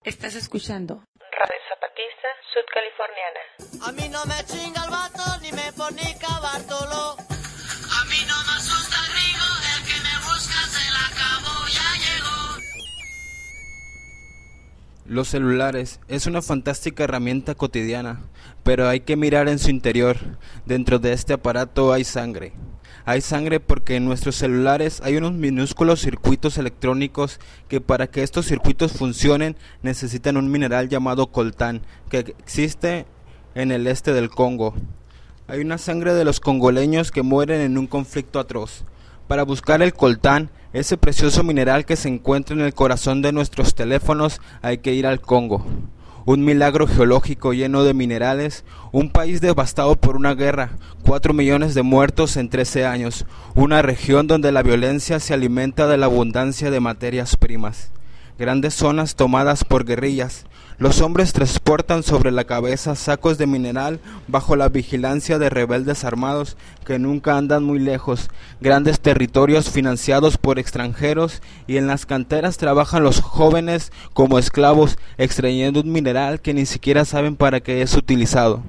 Estás escuchando Radio Zapatista Sudcaliforniana. A mí no me chinga el vato ni me fornica Bartolo. A mí no me asusta el Rigo, el que me busca se la acabó, ya llegó. Los celulares es una fantástica herramienta cotidiana, pero hay que mirar en su interior. Dentro de este aparato hay sangre. Hay sangre porque en nuestros celulares hay unos minúsculos circuitos electrónicos que para que estos circuitos funcionen necesitan un mineral llamado coltán que existe en el este del Congo. Hay una sangre de los congoleños que mueren en un conflicto atroz. Para buscar el coltán, ese precioso mineral que se encuentra en el corazón de nuestros teléfonos, hay que ir al Congo. Un milagro geológico lleno de minerales, un país devastado por una guerra, 4 millones de muertos en 13 años, una región donde la violencia se alimenta de la abundancia de materias primas. Grandes zonas tomadas por guerrillas. Los hombres transportan sobre la cabeza sacos de mineral bajo la vigilancia de rebeldes armados que nunca andan muy lejos. Grandes territorios financiados por extranjeros y en las canteras trabajan los jóvenes como esclavos extrayendo un mineral que ni siquiera saben para qué es utilizado.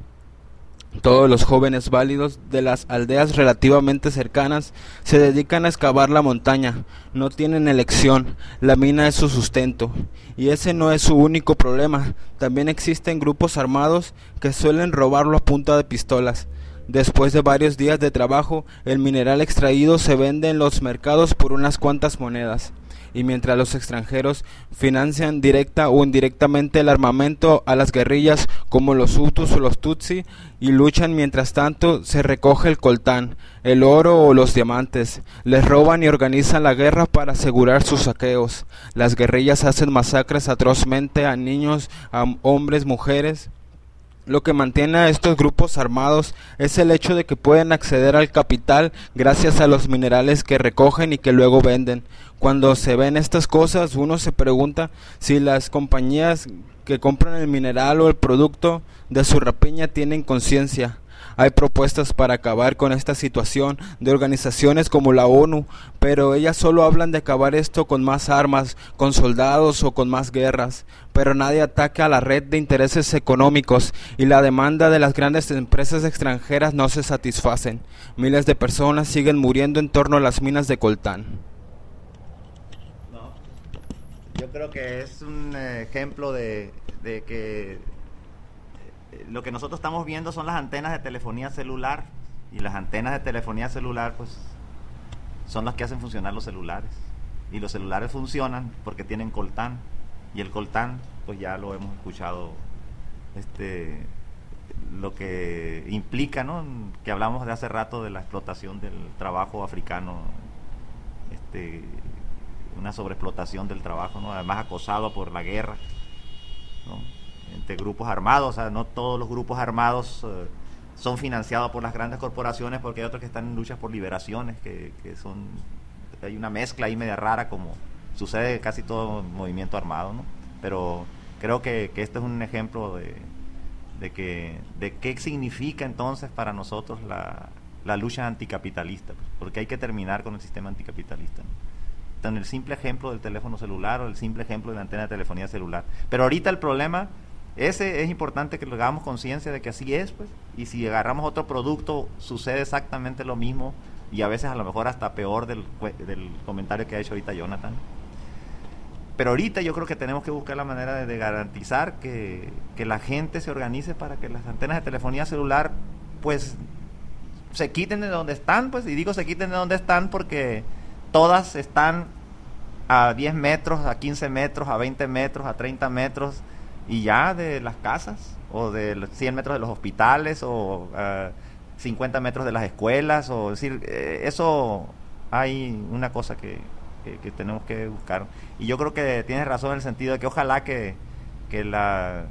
Todos los jóvenes válidos de las aldeas relativamente cercanas se dedican a excavar la montaña, no tienen elección, la mina es su sustento. Y ese no es su único problema, también existen grupos armados que suelen robarlo a punta de pistolas. Después de varios días de trabajo, el mineral extraído se vende en los mercados por unas cuantas monedas. Y mientras los extranjeros financian directa o indirectamente el armamento a las guerrillas como los Hutus o los Tutsi y luchan mientras tanto, se recoge el coltán, el oro o los diamantes, les roban y organizan la guerra para asegurar sus saqueos. Las guerrillas hacen masacres atrozmente a niños, a hombres, mujeres. Lo que mantiene a estos grupos armados es el hecho de que pueden acceder al capital gracias a los minerales que recogen y que luego venden. Cuando se ven estas cosas, uno se pregunta si las compañías que compran el mineral o el producto de su rapiña tienen conciencia. Hay propuestas para acabar con esta situación de organizaciones como la ONU, pero ellas solo hablan de acabar esto con más armas, con soldados o con más guerras, pero nadie ataca a la red de intereses económicos y la demanda de las grandes empresas extranjeras no se satisfacen. Miles de personas siguen muriendo en torno a las minas de coltán. Yo creo que es un ejemplo de que lo que nosotros estamos viendo son las antenas de telefonía celular, y las antenas de telefonía celular pues son las que hacen funcionar los celulares, y los celulares funcionan porque tienen coltán, y el coltán pues ya lo hemos escuchado, lo que implica, ¿no? Que hablamos de hace rato de la explotación del trabajo africano, una sobreexplotación del trabajo, ¿no? Además acosado por la guerra, ¿no? Entre grupos armados, o sea, no todos los grupos armados son financiados por las grandes corporaciones, porque hay otros que están en luchas por liberaciones, que son, hay una mezcla ahí media rara, como sucede en casi todo movimiento armado, ¿no? Pero creo que este es un ejemplo de qué significa entonces para nosotros la lucha anticapitalista, porque hay que terminar con el sistema anticapitalista, ¿no? En el simple ejemplo del teléfono celular o el simple ejemplo de la antena de telefonía celular. Pero ahorita el problema, ese es importante que lo hagamos conciencia de que así es, pues, y si agarramos otro producto sucede exactamente lo mismo, y a veces a lo mejor hasta peor del comentario que ha hecho ahorita Jonathan. Pero ahorita yo creo que tenemos que buscar la manera de garantizar que la gente se organice para que las antenas de telefonía celular pues se quiten de donde están, pues, y digo se quiten de donde están porque todas están a 10 metros, a 15 metros, a 20 metros, a 30 metros y ya de las casas, o de los 100 metros de los hospitales, o 50 metros de las escuelas, o decir, eso hay una cosa que tenemos que buscar. Y yo creo que tienes razón en el sentido de que ojalá que la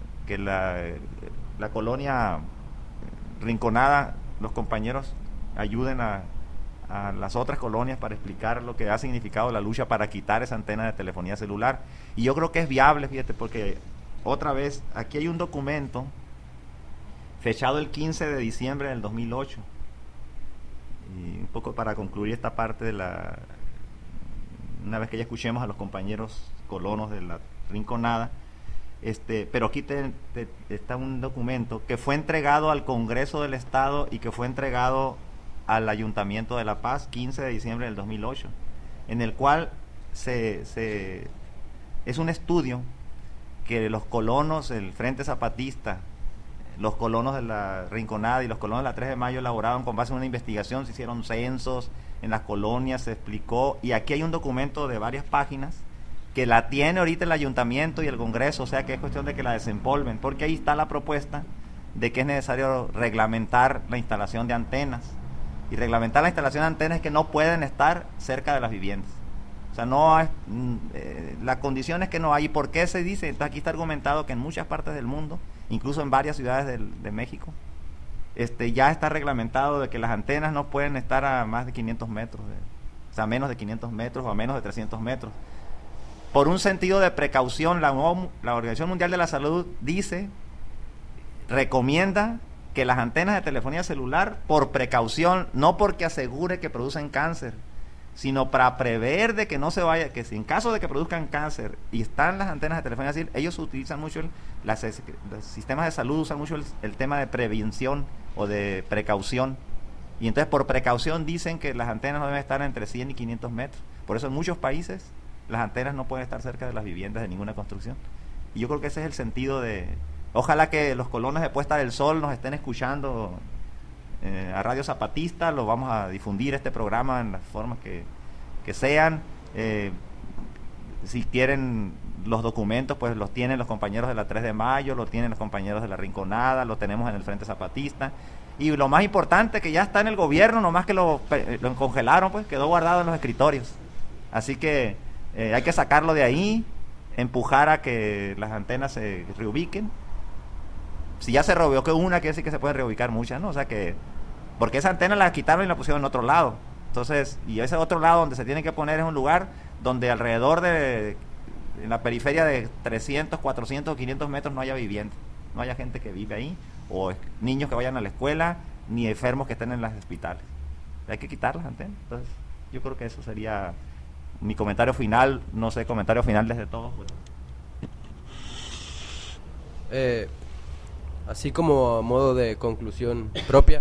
colonia Rinconada, los compañeros ayuden a las otras colonias para explicar lo que ha significado la lucha para quitar esa antena de telefonía celular. Y yo creo que es viable, fíjate, porque otra vez, aquí hay un documento fechado el 15 de diciembre del 2008. Y un poco para concluir esta parte de una vez que ya escuchemos a los compañeros colonos de la Rinconada, Pero aquí está un documento que fue entregado al Congreso del Estado y que fue entregado al Ayuntamiento de La Paz 15 de diciembre del 2008, en el cual es un estudio que los colonos del Frente Zapatista, los colonos de la Rinconada y los colonos de la 3 de Mayo elaboraron con base en una investigación. Se hicieron censos en las colonias, se explicó, y aquí hay un documento de varias páginas que la tiene ahorita el Ayuntamiento y el Congreso, o sea que es cuestión de que la desempolven, porque ahí está la propuesta de que es necesario reglamentar la instalación de antenas, y reglamentar la instalación de antenas es que no pueden estar cerca de las viviendas. O sea, no hay, la condición es que no hay. ¿Y por qué se dice? Entonces aquí está argumentado que en muchas partes del mundo, incluso en varias ciudades de México, ya está reglamentado de que las antenas no pueden estar a más de 500 metros, o sea, menos de 500 metros o a menos de 300 metros. Por un sentido de precaución, la Organización Mundial de la Salud recomienda que las antenas de telefonía celular, por precaución, no porque asegure que producen cáncer, sino para prever de que no se vaya, que si en caso de que produzcan cáncer y están las antenas de telefonía celular, ellos utilizan mucho, los sistemas de salud usan mucho el tema de prevención o de precaución, y entonces por precaución dicen que las antenas no deben estar entre 100 y 500 metros. Por eso en muchos países las antenas no pueden estar cerca de las viviendas de ninguna construcción, y yo creo que ese es el sentido de... Ojalá que los colonos de Puesta del Sol nos estén escuchando a Radio Zapatista. Lo vamos a difundir este programa en las formas que sean. Si quieren los documentos, pues los tienen los compañeros de la 3 de Mayo, los tienen los compañeros de la Rinconada, lo tenemos en el Frente Zapatista, y lo más importante, que ya está en el gobierno, nomás que lo congelaron, pues quedó guardado en los escritorios, así que hay que sacarlo de ahí, empujar a que las antenas se reubiquen. Si ya se reubicó una, quiere decir que se pueden reubicar muchas, ¿no? O sea que, porque esa antena la quitaron y la pusieron en otro lado. Entonces, y ese otro lado donde se tiene que poner es un lugar donde alrededor en la periferia de 300, 400, 500 metros no haya vivienda, no haya gente que vive ahí, o niños que vayan a la escuela, ni enfermos que estén en los hospitales. Hay que quitar las antenas. Entonces, yo creo que eso sería mi comentario final. No sé, comentario final desde todos. Así como a modo de conclusión propia,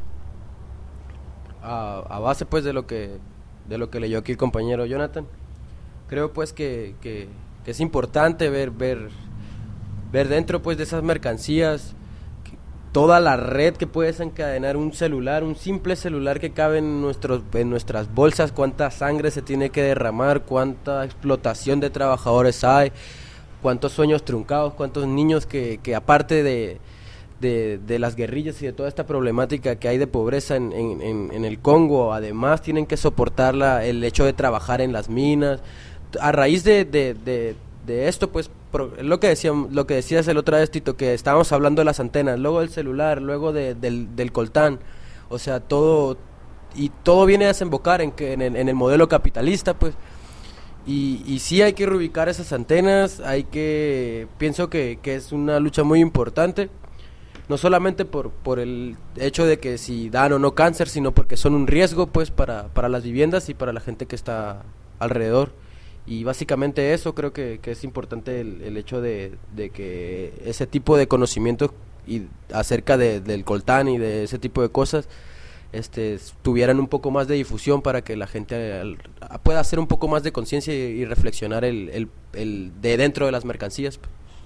a base pues de lo que leyó aquí el compañero Jonathan, creo pues que es importante ver dentro pues de esas mercancías toda la red que puede desencadenar un simple celular que cabe en nuestras bolsas, cuánta sangre se tiene que derramar, cuánta explotación de trabajadores hay, cuántos sueños truncados, cuántos niños que aparte de las guerrillas y de toda esta problemática que hay de pobreza en el Congo, además tienen que soportar el hecho de trabajar en las minas. A raíz de esto, pues, lo que decías el otra vez, Tito, que estábamos hablando de las antenas, luego del celular, luego del coltán, o sea, todo viene a desembocar en el modelo capitalista, pues. Y sí hay que reubicar esas antenas, pienso que es una lucha muy importante, no solamente por el hecho de que si dan o no cáncer, sino porque son un riesgo pues para las viviendas y para la gente que está alrededor. Y básicamente eso, creo que es importante el hecho de que ese tipo de conocimiento acerca del coltán y de ese tipo de cosas tuvieran un poco más de difusión para que la gente pueda hacer un poco más de conciencia y reflexionar el de dentro de las mercancías.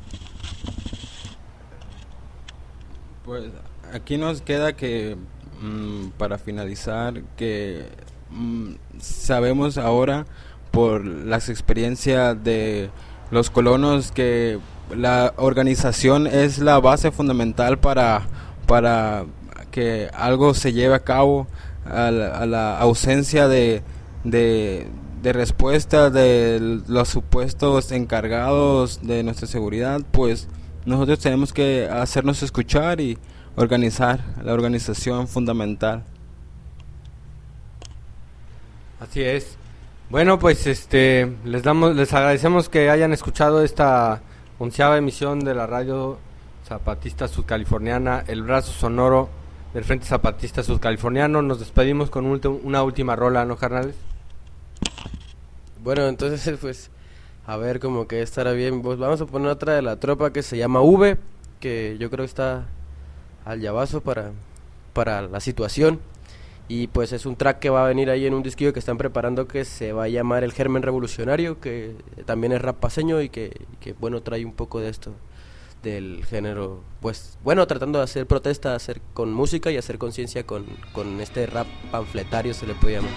Pues aquí nos queda que para finalizar que sabemos ahora por las experiencias de los colonos que la organización es la base fundamental para que algo se lleve a cabo. A la ausencia de respuesta de los supuestos encargados de nuestra seguridad, pues nosotros tenemos que hacernos escuchar y organizar, la organización fundamental. Así es. Bueno, pues les agradecemos que hayan escuchado esta 11ª emisión de la radio zapatista sudcaliforniana, el brazo sonoro del Frente Zapatista Sudcaliforniano. Nos despedimos con una última rola, ¿no, carnales? Bueno, entonces pues A ver, como que estará bien. Pues vamos a poner otra de la tropa que se llama V, que yo creo que está al llavazo para la situación. Y pues es un track que va a venir ahí en un disquillo que están preparando que se va a llamar El Germen Revolucionario, que también es rap paseño y que bueno, trae un poco de esto del género, pues bueno, tratando de hacer protesta, hacer con música y hacer conciencia con este rap panfletario, se le puede llamar.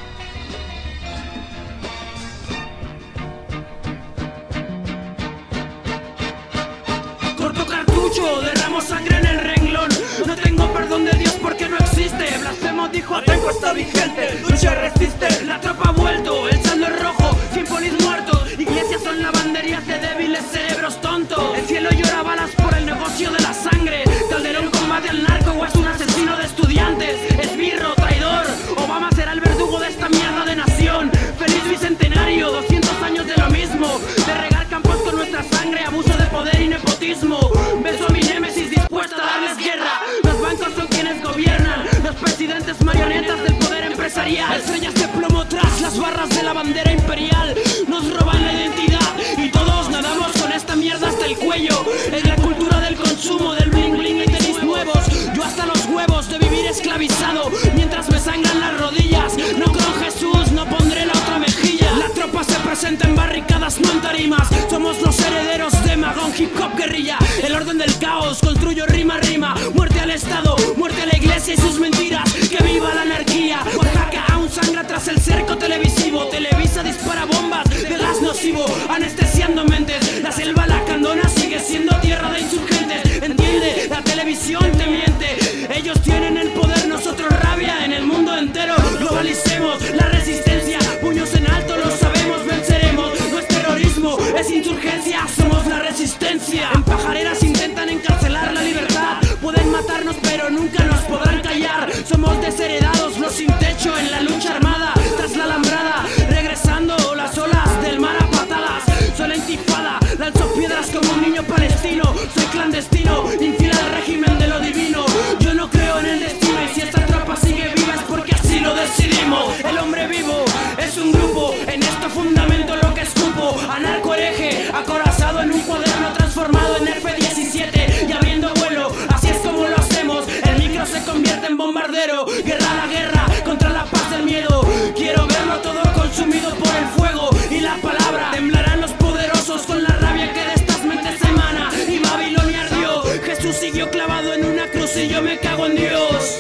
Corto cartucho, derramo sangre en el renglón. No tengo perdón de Dios porque no existe. Blasfemo dijo, Atenco está vigente. Lucha y resiste, la tropa ha vuelto. El saldo es rojo, 100 polis muertos. Iglesias son lavanderías de débiles cerebros tontos. El cielo llora balas por el negocio de la sangre. Calderón combate al narco o es un asesino de estudiantes. Esbirro, traidor, Obama será el verdugo de esta mierda de nación. Feliz bicentenario, 200 años de lo mismo. De regar campos con nuestra sangre, abuso de poder y nepotismo. Beso a mi némesis dispuesta a darles guerra. Los bancos son quienes gobiernan, los presidentes marionetas del poder empresarial. Estrellas de plomo tras las barras de la bandera imperial. Nos roban la identidad y todos nadamos con esta mierda hasta el cuello. Es la cultura del consumo, del bling bling y tenis nuevos. Yo hasta los huevos de vivir esclavizado mientras me sangran las rodillas. No con Jesús, no pondré la otra mejilla. La tropa se presenta en barricadas, no en tarimas. Somos los herederos de Magón, hip hop guerrilla. El orden del caos, construyo rima a rima. Muerte al Estado, muerte a la iglesia y sus mentiras. Que viva la anarquía. Oaxaca aún sangra tras el cerco televisivo. Televisa dispara bombas de gas nocivo, anestesiando mentes. La selva lacandona sigue siendo tierra de insurgentes. Entiende, la televisión te miente. Ellos tienen el poder, nosotros rabia en el mundo entero. Globalicemos la resistencia, puños en alto, lo sabemos, venceremos. No es terrorismo, es insurgencia, somos la resistencia. En pajareras intentan encarcelar la libertad. Pueden matarnos pero nunca nos podrán callar. Somos desheredados, los sin techo en la lucha armada. Tras la alambrada, regresando las olas del mar a patadas. Soy la intifada, lanzo piedras como un niño palestino. Soy clandestino, infiel al régimen de lo divino. Yo no creo en el destino y si esta tropa sigue viva es porque así lo decidimos. El hombre vivo es un grupo, en esto fundamento lo que escupo. Anarco hereje, acorazado en un cuaderno transformado en F-17 y abriendo vuelo, así es como lo hacemos. El micro se convierte en bombardero. Guerra a la guerra, contra la paz del miedo. Quiero verlo todo consumido por el fuego y la palabra. Temblarán los poderosos con la rabia que de estas mentes emana. Y Babilonia ardió, Jesús siguió clavado en una cruz y yo me cago en Dios.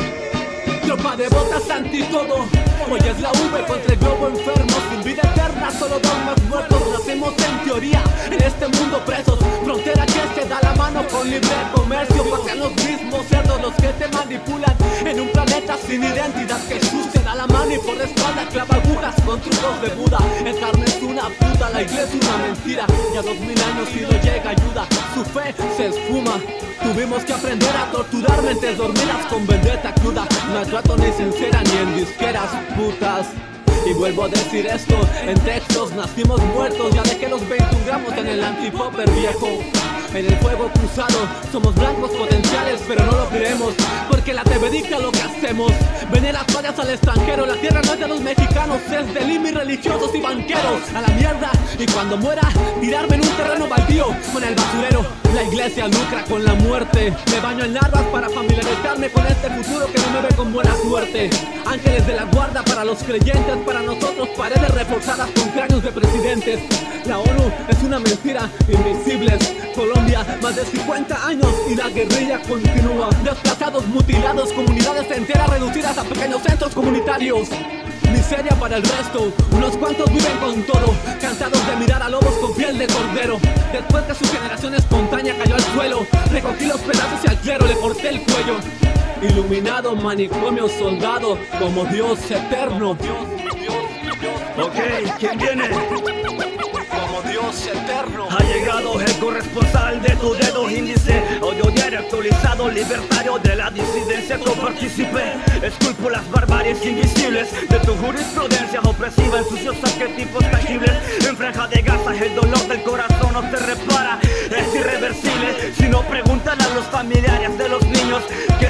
Tropa de botas anti todo. Hoy es la V contra el globo enfermo. Sin vida eterna, solo dogmas muertos. Nacemos en teoría, en este mundo presos. Frontera que se da la mano con libre comercio. Pasean los mismos cerdos los que te manipulan. En un planeta sin identidad, Jesús te da la mano y por la espalda clava agujas con trucos de Buda. El carne es una puta, la iglesia es una mentira. Ya 2000 años y no llega ayuda. Su fe se esfuma. Tuvimos que aprender a torturar mentes dormidas con vendetta cruda. No hay trato ni sincera ni en disqueras putas. Y vuelvo a decir esto, en textos nacimos muertos. Ya dejé los 21 gramos en el antipopper viejo. En el fuego cruzado, somos blancos potenciales, pero no lo creemos, porque la TV dicta lo que hacemos. Vender las fallas al extranjero, la tierra no es de los mexicanos, es de limis religiosos y banqueros. A la mierda, y cuando muera, tirarme en un terreno baldío con el basurero. La iglesia lucra con la muerte. Me baño en larvas para familiarizarme con este futuro que no me ve con buena suerte. Ángeles de la guarda para los creyentes, para nosotros paredes reforzadas con cráneos de presidentes. La ONU es una mentira, invisibles. Colombia, más de 50 años y la guerrilla continúa. Desplazados, mutilados, comunidades enteras reducidas a pequeños centros comunitarios. Miseria para el resto, unos cuantos viven con todo, cansados de mirar a lobos con piel de cordero. Después que su generación espontánea cayó al suelo, recogí los pedazos y al clero le corté el cuello. Iluminado, manicomio, soldado, como Dios eterno. Ok, ¿quién viene? Como Dios eterno. Ha llegado el corresponsal de tu dedo índice, audio diario actualizado, libertario de la disidencia. Coparticipé, esculpo las barbaries invisibles de tu jurisprudencia opresiva en sucios arquetipos tangibles. En franja de Gaza el dolor del corazón no se repara, es irreversible. Si no preguntan a los familiares de los niños que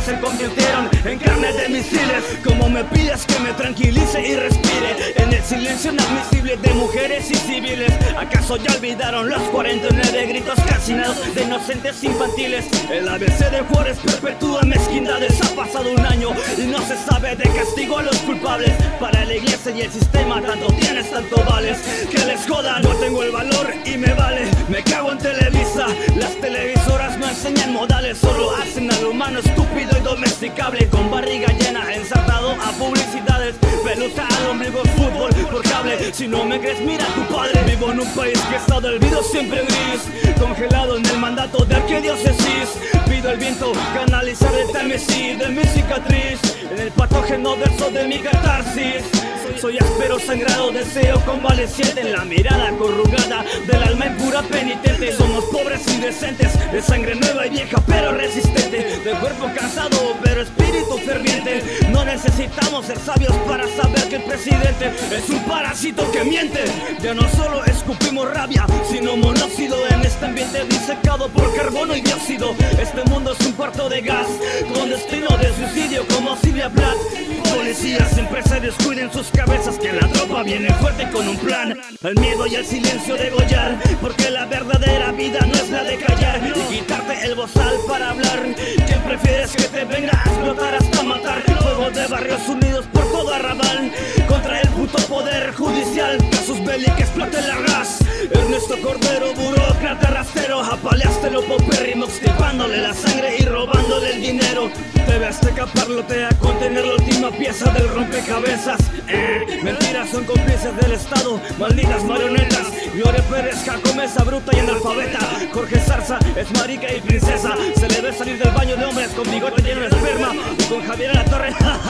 se convirtieron en carne de misiles. Como me pides que me tranquilice y respire en el silencio inadmisible de mujeres y civiles. ¿Acaso ya olvidaron los 49 gritos calcinados de inocentes infantiles? El ABC de Juárez perpetúa mezquindades. Ha pasado un año y no se sabe de castigo a los culpables. Para la iglesia y el sistema tanto tienes, tanto vales. Que les joda, no tengo el valor y me vale. Me cago en Televisa, las televisoras no enseñan modales, solo hacen al humano estúpido y domesticable, con barriga llena, ensartado a publicidades, pelusa al ombligo, fútbol por cable. Si no me crees, mira a tu padre. Vivo en un país que está del vidrio siempre gris, congelado en el mandato de arquidiócesis. Pido el viento canalizar el Támesis de mi cicatriz, en el patógeno verso de mi catarsis. Soy áspero, sangrado, deseo convaleciente, en la mirada corrugada del alma impura penitente. Somos pobres y decentes, de sangre nueva y vieja pero resistente, de cuerpo cansado pero espíritu ferviente. No necesitamos ser sabios para saber que el presidente es un parásito que miente. Ya no solo escupimos rabia, sino monóxido en este ambiente disecado por carbono y dióxido. Este mundo es un cuarto de gas con destino de suicidio como Silvia Plath. Policías, empresarios, cuiden sus cabezas, que la tropa viene fuerte con un plan. El miedo y el silencio degollar, porque la verdadera vida no es la de callar y quitarte el bozal para hablar. ¿Quién prefieres que te venga a explotar hasta matar? Fuego de barrios unidos por todo Arrabal contra el puto poder judicial. Casus belli que explote la ras. Ernesto Cordero, burócrata rastero, apaleaste lo popérrimo, extirpándole la sangre y robándole el dinero. Debes escaparlote a contener la última pieza del rompecabezas. Mentiras son cómplices del Estado, malditas marionetas. Gloria Pérez, jacomesa, bruta y analfabeta. Jorge Zarza es marica y princesa. Se le ve salir del baño de hombres con bigote lleno de esperma. Y con Javier a la Torre,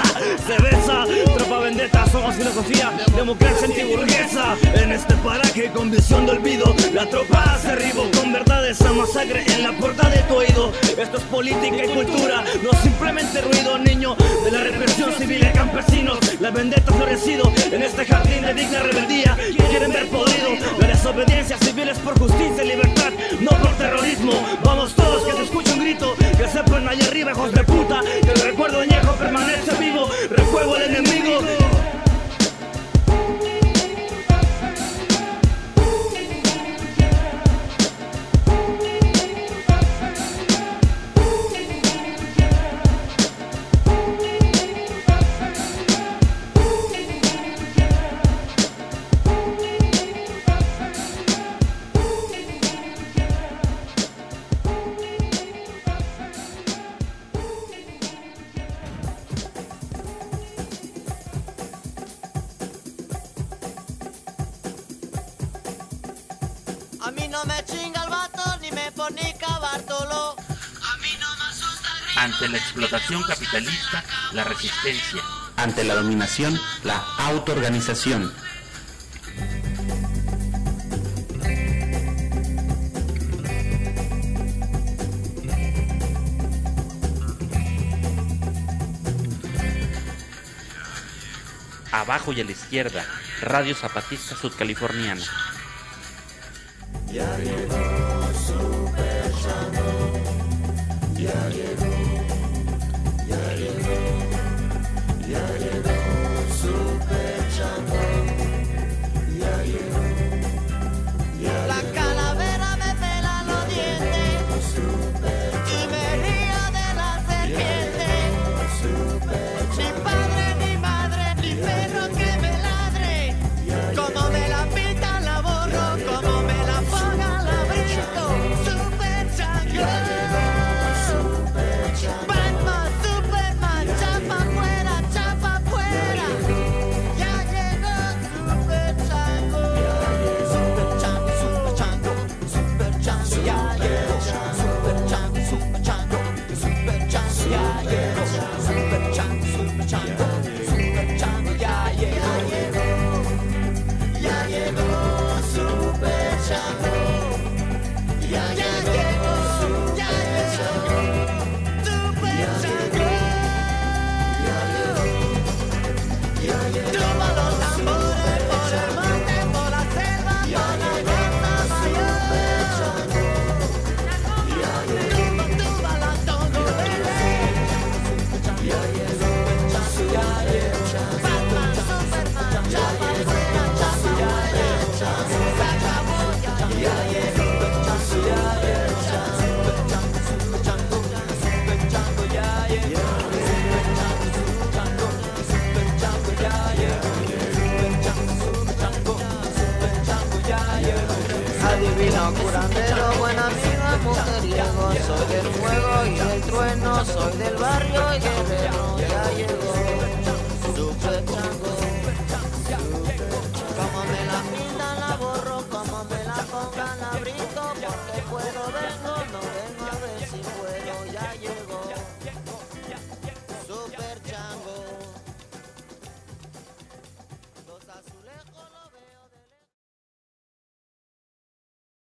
se besa. Tropa vendetta, somos filosofía, democracia antiburguesa. En este paraje con visión de olvido, la tropa se arribó con verdades a masacre en la puerta de tu oído. Esto es política y cultura, no simplemente ruido, niño de la represión civil de campesinos. La vendetta ha florecido en este jardín de digna rebeldía que quieren ver podrido. La desobediencia civil es por justicia y libertad, no por terrorismo. Vamos todos, que se escuche un grito, que sepan allá arriba, hijos de puta, que el recuerdo añejo permanece vivo. Refuego al enemigo. A mí no me chinga el vato, ni me fornica Bartolo. A mí no me asusta el gringo. Ante la explotación capitalista, la resistencia. Ante la dominación, la autoorganización. Abajo y a la izquierda, Radio Zapatista Sudcaliforniana. Ya llegó Super Chango, ya llegó Super Chango, ya llegó. La calavera me pela los dientes y me río de la serpiente. Ni padre, ni madre, ni perro que me ladre. Como me la pintan la borro, como me la pongan la brinco. Super Chango, Batman, Superman, chapa afuera, chapa afuera. Ya llegó Super Chango. Super Chango, Super Chango, Super Chango, ya llegó. Super Chango, Super Chango, Super Chango, ya llegó. Super Chango, Super Chango, Super Chango, ya llegó. Ya llegó Super Chango. Ya llegó, ya llegó Super Chango. Tumba los tambores por el monte, por la selva, por la costa mayor. divino curandero, buen amigo mujeriego, soy del fuego y del trueno, soy del barrio y guerrero, ya llegó.